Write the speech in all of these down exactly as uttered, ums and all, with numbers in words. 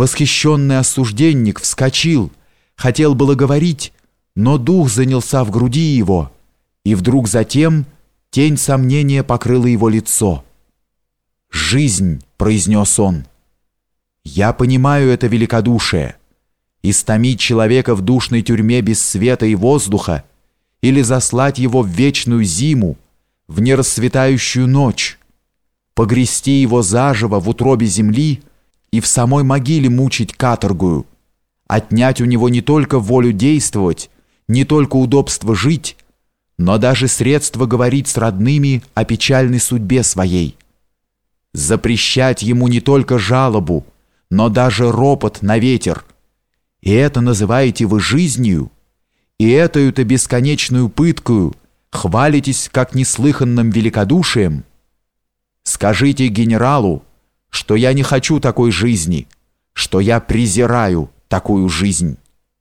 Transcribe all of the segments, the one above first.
Восхищенный осужденник вскочил, хотел было говорить, но дух занялся в груди его, и вдруг затем тень сомнения покрыла его лицо. «Жизнь», — произнес он, — «я понимаю это великодушие. Истомить человека в душной тюрьме без света и воздуха или заслать его в вечную зиму, в нерасцветающую ночь, погрести его заживо в утробе земли и в самой могиле мучить каторгую, отнять у него не только волю действовать, не только удобство жить, но даже средство говорить с родными о печальной судьбе своей, запрещать ему не только жалобу, но даже ропот на ветер. И это называете вы жизнью, и этою-то бесконечную пыткою хвалитесь как неслыханным великодушием? Скажите генералу, что я не хочу такой жизни, что я презираю такую жизнь».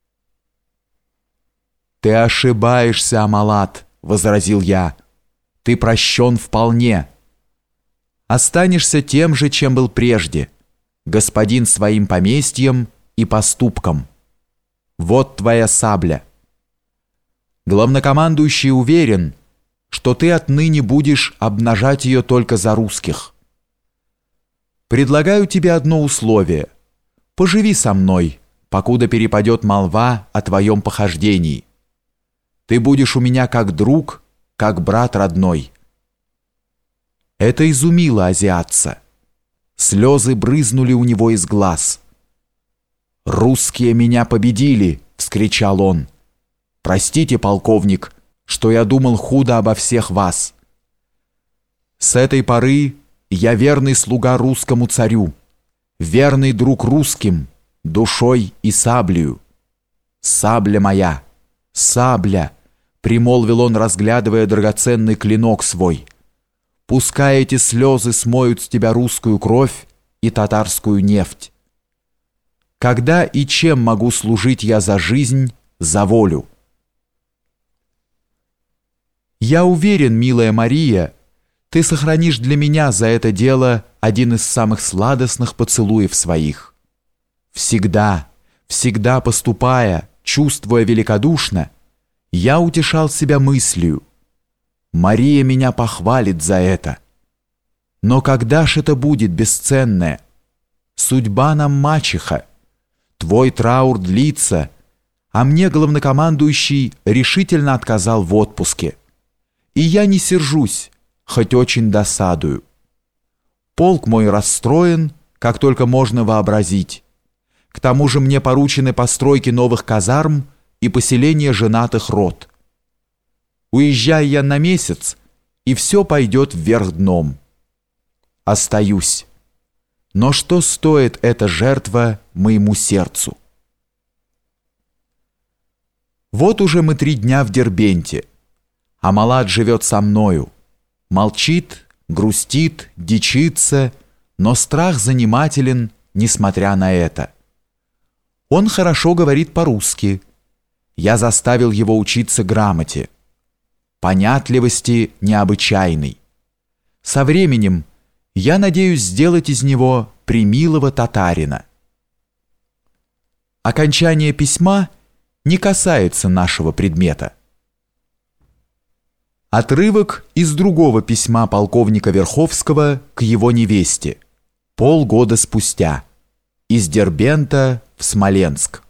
«Ты ошибаешься, Амалат», — возразил я. «Ты прощен вполне. Останешься тем же, чем был прежде, господин своим поместьем и поступком. Вот твоя сабля. Главнокомандующий уверен, что ты отныне будешь обнажать ее только за русских. Предлагаю тебе одно условие. Поживи со мной, покуда перепадет молва о твоем похождении. Ты будешь у меня как друг, как брат родной». Это изумило азиатца. Слезы брызнули у него из глаз. «Русские меня победили!» — вскричал он. «Простите, полковник, что я думал худо обо всех вас. С этой поры я верный слуга русскому царю, верный друг русским, душой и саблею. Сабля моя, сабля!» — примолвил он, разглядывая драгоценный клинок свой. «Пускай эти слезы смоют с тебя русскую кровь и татарскую нефть. Когда и чем могу служить я за жизнь, за волю?» «Я уверен, милая Мария, ты сохранишь для меня за это дело один из самых сладостных поцелуев своих. Всегда, всегда поступая, чувствуя великодушно, я утешал себя мыслью: Мария меня похвалит за это. Но когда ж это будет, бесценное? Судьба нам мачеха. Твой траур длится, а мне главнокомандующий решительно отказал в отпуске. И я не сержусь, хоть очень досадую. Полк мой расстроен, как только можно вообразить. К тому же мне поручены постройки новых казарм и поселение женатых род. Уезжаю я на месяц, и все пойдет вверх дном. Остаюсь. Но что стоит эта жертва моему сердцу? Вот уже мы три дня в Дербенте. Амалат живет со мною. Молчит, грустит, дичится, но страх занимателен, несмотря на это. Он хорошо говорит по-русски. Я заставил его учиться грамоте. Понятливости необычайной. Со временем я надеюсь сделать из него премилого татарина. Окончание письма не касается нашего предмета. Отрывок из другого письма полковника Верховского к его невесте, полгода спустя, из Дербента в Смоленск.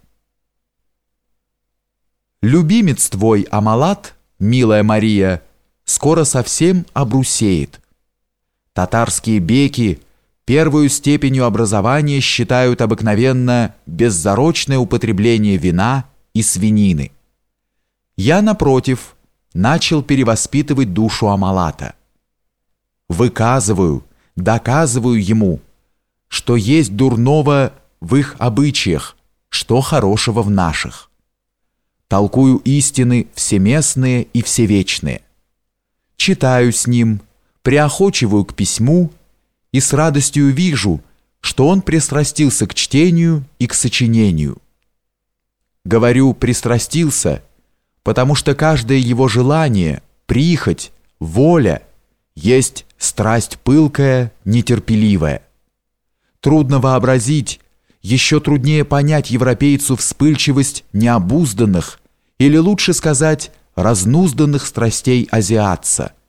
«Любимец твой Амалат, милая Мария, скоро совсем обрусеет. Татарские беки первую степенью образования считают обыкновенно беззарочное употребление вина и свинины. Я, напротив, начал перевоспитывать душу Амалата. Выказываю, доказываю ему, что есть дурного в их обычаях, что хорошего в наших. Толкую истины всеместные и всевечные. Читаю с ним, приохочиваю к письму и с радостью вижу, что он пристрастился к чтению и к сочинению. Говорю «пристрастился», потому что каждое его желание, прихоть, воля есть страсть пылкая, нетерпеливая. Трудно вообразить, еще труднее понять европейцу вспыльчивость необузданных, или лучше сказать, разнузданных страстей азиатца.